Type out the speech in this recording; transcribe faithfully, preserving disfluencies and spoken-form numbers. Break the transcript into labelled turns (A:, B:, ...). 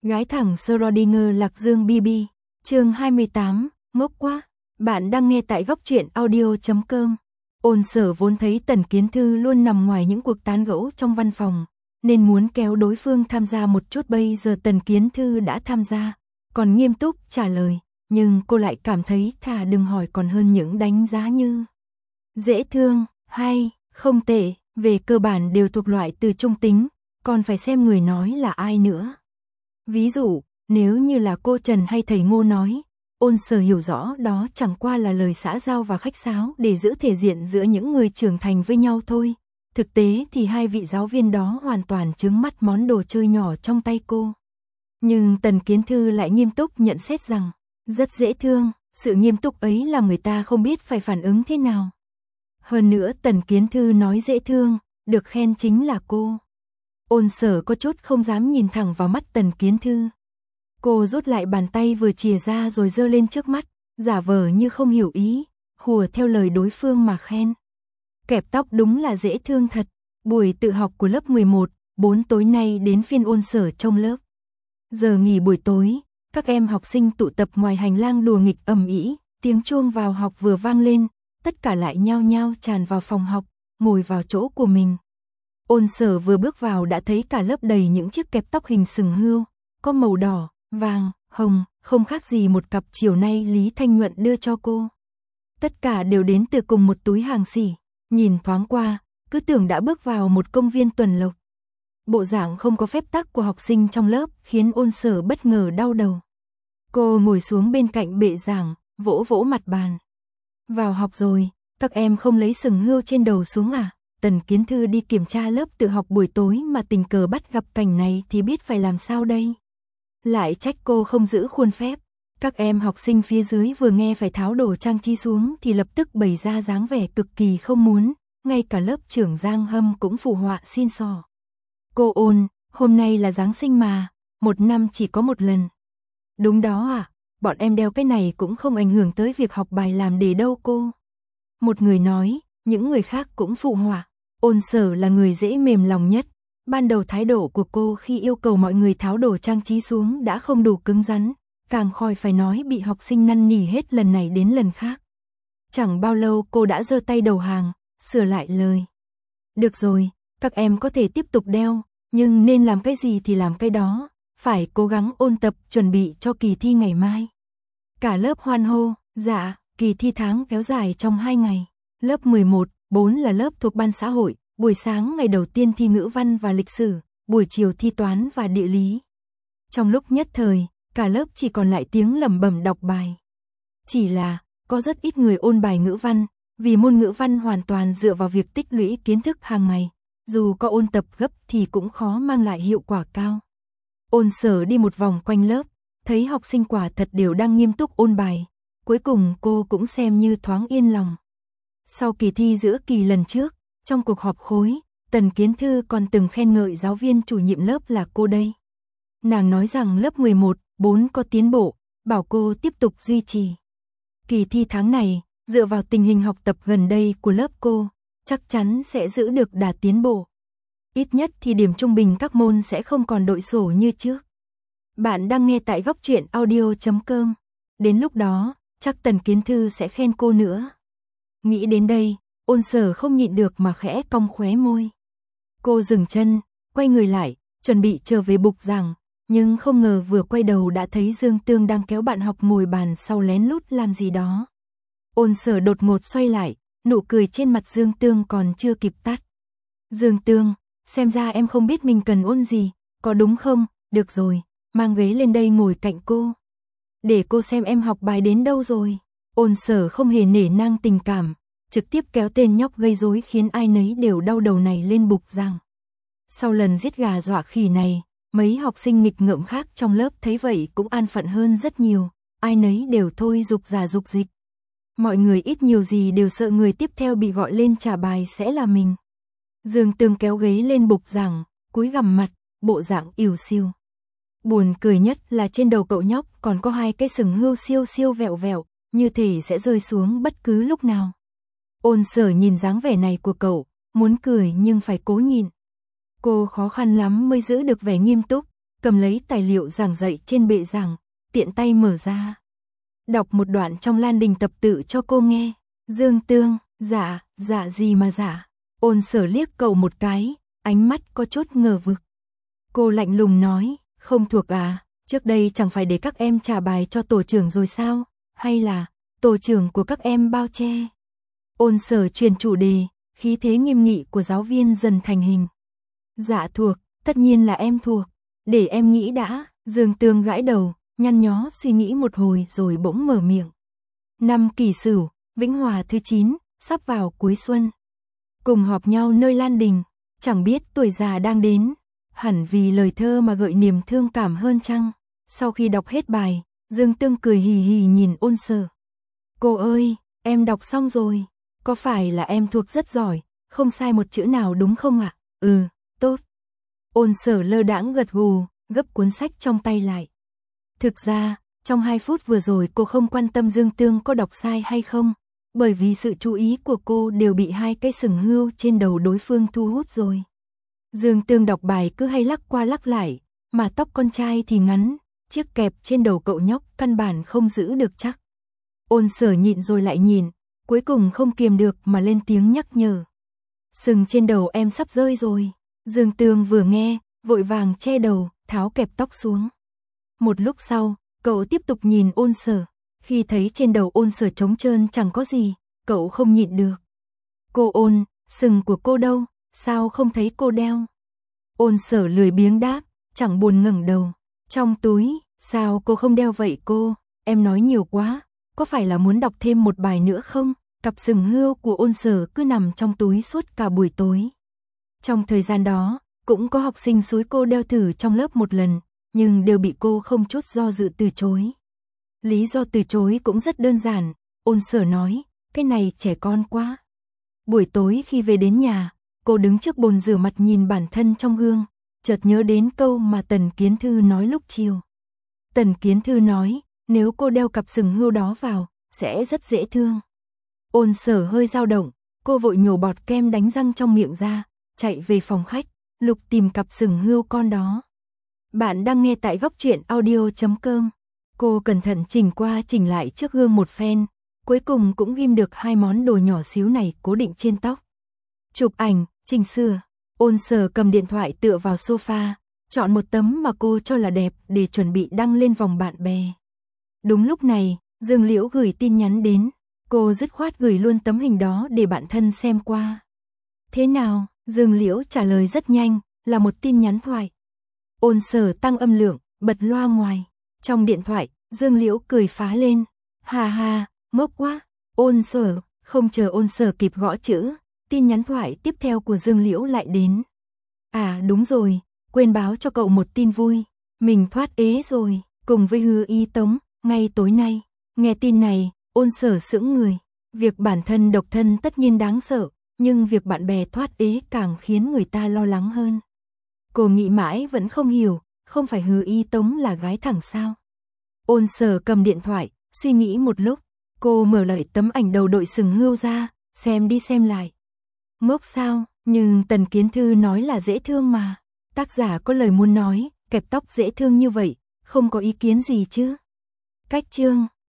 A: Gái thẳng Schrödinger Lạc Dương bê bê, chương hai mươi tám, ngốc quá. Bạn đang nghe tại góc truyện audio chấm com. Ôn Sở vốn thấy Tần Kiến Thư luôn nằm ngoài những cuộc tán gẫu trong văn phòng, nên muốn kéo đối phương tham gia một chút. Bây giờ Tần Kiến Thư đã tham gia, còn nghiêm túc trả lời, nhưng cô lại cảm thấy thà đừng hỏi còn hơn những đánh giá như dễ thương, hay, không tệ, về cơ bản đều thuộc loại từ trung tính, còn phải xem người nói là ai nữa. Ví dụ, nếu như là cô Trần hay thầy Ngô nói, Ôn Sở hiểu rõ đó chẳng qua là lời xã giao và khách sáo để giữ thể diện giữa những người trưởng thành với nhau thôi. Thực tế thì hai vị giáo viên đó hoàn toàn trướng mắt món đồ chơi nhỏ trong tay cô. Nhưng Tần Kiến Thư lại nghiêm túc nhận xét rằng, rất dễ thương, sự nghiêm túc ấy làm người ta không biết phải phản ứng thế nào. Hơn nữa Tần Kiến Thư nói dễ thương, được khen chính là cô. Ôn Sở có chút không dám nhìn thẳng vào mắt Tần Kiến Thư. Cô rút lại bàn tay vừa chìa ra rồi giơ lên trước mắt, giả vờ như không hiểu ý, hùa theo lời đối phương mà khen. Kẹp tóc đúng là dễ thương thật. Buổi tự học của lớp mười một, bốn tối nay đến phiên Ôn Sở trong lớp. Giờ nghỉ buổi tối, các em học sinh tụ tập ngoài hành lang đùa nghịch ầm ĩ, tiếng chuông vào học vừa vang lên, tất cả lại nhao nhao tràn vào phòng học, ngồi vào chỗ của mình. Ôn Sở vừa bước vào đã thấy cả lớp đầy những chiếc kẹp tóc hình sừng hươu, có màu đỏ, vàng, hồng, không khác gì một cặp chiều nay Lý Thanh Nhuận đưa cho cô. Tất cả đều đến từ cùng một túi hàng xỉ, nhìn thoáng qua, cứ tưởng đã bước vào một công viên tuần lộc. Bộ dạng không có phép tắc của học sinh trong lớp khiến Ôn Sở bất ngờ đau đầu. Cô ngồi xuống bên cạnh bệ giảng, vỗ vỗ mặt bàn. Vào học rồi, các em không lấy sừng hươu trên đầu xuống à? Tần Kiến Thư đi kiểm tra lớp tự học buổi tối mà tình cờ bắt gặp cảnh này thì biết phải làm sao đây. Lại trách cô không giữ khuôn phép. Các em học sinh phía dưới vừa nghe phải tháo đồ trang trí xuống thì lập tức bày ra dáng vẻ cực kỳ không muốn, ngay cả lớp trưởng Giang Hâm cũng phụ họa xin xỏ. Cô Ôn, hôm nay là Giáng sinh mà, một năm chỉ có một lần. Đúng đó à, bọn em đeo cái này cũng không ảnh hưởng tới việc học bài làm đề đâu cô. Một người nói, những người khác cũng phụ họa. Ôn Sở là người dễ mềm lòng nhất. Ban đầu thái độ của cô khi yêu cầu mọi người tháo đồ trang trí xuống đã không đủ cứng rắn, càng khỏi phải nói bị học sinh năn nỉ hết lần này đến lần khác. Chẳng bao lâu cô đã giơ tay đầu hàng, sửa lại lời. Được rồi, các em có thể tiếp tục đeo, nhưng nên làm cái gì thì làm cái đó, phải cố gắng ôn tập chuẩn bị cho kỳ thi ngày mai. Cả lớp hoan hô, dạ, kỳ thi tháng kéo dài trong hai ngày. Lớp mười một, bốn là lớp thuộc ban xã hội, buổi sáng ngày đầu tiên thi ngữ văn và lịch sử, buổi chiều thi toán và địa lý. Trong lúc nhất thời, cả lớp chỉ còn lại tiếng lẩm bẩm đọc bài. Chỉ là, có rất ít người ôn bài ngữ văn, vì môn ngữ văn hoàn toàn dựa vào việc tích lũy kiến thức hàng ngày, dù có ôn tập gấp thì cũng khó mang lại hiệu quả cao. Ôn Sở đi một vòng quanh lớp, thấy học sinh quả thật đều đang nghiêm túc ôn bài, cuối cùng cô cũng xem như thoáng yên lòng. Sau kỳ thi giữa kỳ lần trước, trong cuộc họp khối, Tần Kiến Thư còn từng khen ngợi giáo viên chủ nhiệm lớp là cô đây. Nàng nói rằng lớp mười một, bốn có tiến bộ, bảo cô tiếp tục duy trì. Kỳ thi tháng này, dựa vào tình hình học tập gần đây của lớp cô, chắc chắn sẽ giữ được đà tiến bộ. Ít nhất thì điểm trung bình các môn sẽ không còn đội sổ như trước. Bạn đang nghe tại góc truyện audio chấm com. Đến lúc đó, chắc Tần Kiến Thư sẽ khen cô nữa. Nghĩ đến đây, Ôn Sở không nhịn được mà khẽ cong khóe môi. Cô dừng chân, quay người lại, chuẩn bị trở về bục giảng, nhưng không ngờ vừa quay đầu đã thấy Dương Tương đang kéo bạn học ngồi bàn sau lén lút làm gì đó. Ôn Sở đột ngột xoay lại, nụ cười trên mặt Dương Tương còn chưa kịp tắt. Dương Tương, xem ra em không biết mình cần ôn gì, có đúng không? Được rồi, mang ghế lên đây ngồi cạnh cô. Để cô xem em học bài đến đâu rồi. Ôn Sở không hề nể nang tình cảm, trực tiếp kéo tên nhóc gây rối khiến ai nấy đều đau đầu này lên bục giảng. Sau lần giết gà dọa khỉ này, mấy học sinh nghịch ngợm khác trong lớp thấy vậy cũng an phận hơn rất nhiều, ai nấy đều thôi dục giả dục dịch. Mọi người ít nhiều gì đều sợ người tiếp theo bị gọi lên trả bài sẽ là mình. Dương Tương kéo ghế lên bục giảng, cúi gằm mặt, bộ dạng ỉu xìu. Buồn cười nhất là trên đầu cậu nhóc còn có hai cái sừng hươu siêu siêu vẹo vẹo, như thể sẽ rơi xuống bất cứ lúc nào. Ôn Sở nhìn dáng vẻ này của cậu, muốn cười nhưng phải cố nhịn. Cô khó khăn lắm mới giữ được vẻ nghiêm túc, cầm lấy tài liệu giảng dạy trên bệ giảng, tiện tay mở ra. Đọc một đoạn trong Lan Đình tập tự cho cô nghe. Dương Tương, dạ, dạ gì mà dạ. Ôn Sở liếc cậu một cái, ánh mắt có chút ngờ vực. Cô lạnh lùng nói, không thuộc à, trước đây chẳng phải để các em trả bài cho tổ trưởng rồi sao, hay là tổ trưởng của các em bao che. Ôn Sở truyền chủ đề, khí thế nghiêm nghị của giáo viên dần thành hình. Dạ thuộc, tất nhiên là em thuộc, để em nghĩ đã. Dương Tương gãi đầu, nhăn nhó suy nghĩ một hồi rồi bỗng mở miệng. Năm Kỷ Sửu, Vĩnh Hòa thứ chín, sắp vào cuối xuân. Cùng họp nhau nơi Lan Đình, chẳng biết tuổi già đang đến, hẳn vì lời thơ mà gợi niềm thương cảm hơn chăng. Sau khi đọc hết bài, Dương Tương cười hì hì nhìn Ôn Sở. Cô ơi, em đọc xong rồi, có phải là em thuộc rất giỏi, không sai một chữ nào đúng không ạ? À? Ừ, tốt. Ôn Sở lơ đãng gật gù, gấp cuốn sách trong tay lại. Thực ra, trong hai phút vừa rồi cô không quan tâm Dương Tương có đọc sai hay không, bởi vì sự chú ý của cô đều bị hai cái sừng hươu trên đầu đối phương thu hút rồi. Dương Tương đọc bài cứ hay lắc qua lắc lại, mà tóc con trai thì ngắn, chiếc kẹp trên đầu cậu nhóc căn bản không giữ được chắc. Ôn Sở nhịn rồi lại nhìn, cuối cùng không kiềm được mà lên tiếng nhắc nhở. Sừng trên đầu em sắp rơi rồi. Dương Tương vừa nghe, vội vàng che đầu, tháo kẹp tóc xuống. Một lúc sau, cậu tiếp tục nhìn Ôn Sở, khi thấy trên đầu Ôn Sở trống trơn chẳng có gì, cậu không nhịn được. Cô Ôn, sừng của cô đâu, sao không thấy cô đeo? Ôn Sở lười biếng đáp, chẳng buồn ngẩng đầu. Trong túi, sao cô không đeo vậy cô, em nói nhiều quá, có phải là muốn đọc thêm một bài nữa không? Cặp sừng hươu của Ôn Sở cứ nằm trong túi suốt cả buổi tối. Trong thời gian đó, cũng có học sinh xúi cô đeo thử trong lớp một lần, nhưng đều bị cô không chút do dự từ chối. Lý do từ chối cũng rất đơn giản, Ôn Sở nói, cái này trẻ con quá. Buổi tối khi về đến nhà, cô đứng trước bồn rửa mặt nhìn bản thân trong gương, chợt nhớ đến câu mà Tần Kiến Thư nói lúc chiều. Tần Kiến Thư nói, nếu cô đeo cặp sừng hươu đó vào, sẽ rất dễ thương. Ôn Sở hơi dao động, cô vội nhổ bọt kem đánh răng trong miệng ra, chạy về phòng khách, lục tìm cặp sừng hươu con đó. Bạn đang nghe tại góc truyện audio chấm com. Cô cẩn thận chỉnh qua chỉnh lại trước gương một phen, cuối cùng cũng ghim được hai món đồ nhỏ xíu này cố định trên tóc. Chụp ảnh, chỉnh sửa, Ôn Sở cầm điện thoại tựa vào sofa, chọn một tấm mà cô cho là đẹp để chuẩn bị đăng lên vòng bạn bè. Đúng lúc này, Dương Liễu gửi tin nhắn đến, cô dứt khoát gửi luôn tấm hình đó để bạn thân xem qua. Thế nào? Dương Liễu trả lời rất nhanh, là một tin nhắn thoại. Ôn Sở tăng âm lượng, bật loa ngoài. Trong điện thoại, Dương Liễu cười phá lên. Hà hà, ngốc quá. Ôn Sở, không chờ Ôn Sở kịp gõ chữ, tin nhắn thoại tiếp theo của Dương Liễu lại đến. À đúng rồi, quên báo cho cậu một tin vui. Mình thoát ế rồi, cùng với Hứa Y Tống, ngay tối nay. Nghe tin này, Ôn Sở sững người. Việc bản thân độc thân tất nhiên đáng sợ, nhưng việc bạn bè thoát ế càng khiến người ta lo lắng hơn. Cô nghĩ mãi vẫn không hiểu, không phải Hứa Y Tống là gái thẳng sao? Ôn Sở cầm điện thoại, suy nghĩ một lúc, cô mở lại tấm ảnh đầu đội sừng hươu ra, xem đi xem lại. Ngốc sao, nhưng Tần Kiến Thư nói là dễ thương mà. Tác giả có lời muốn nói, kẹp tóc dễ thương như vậy, không có ý kiến gì chứ? Cách chương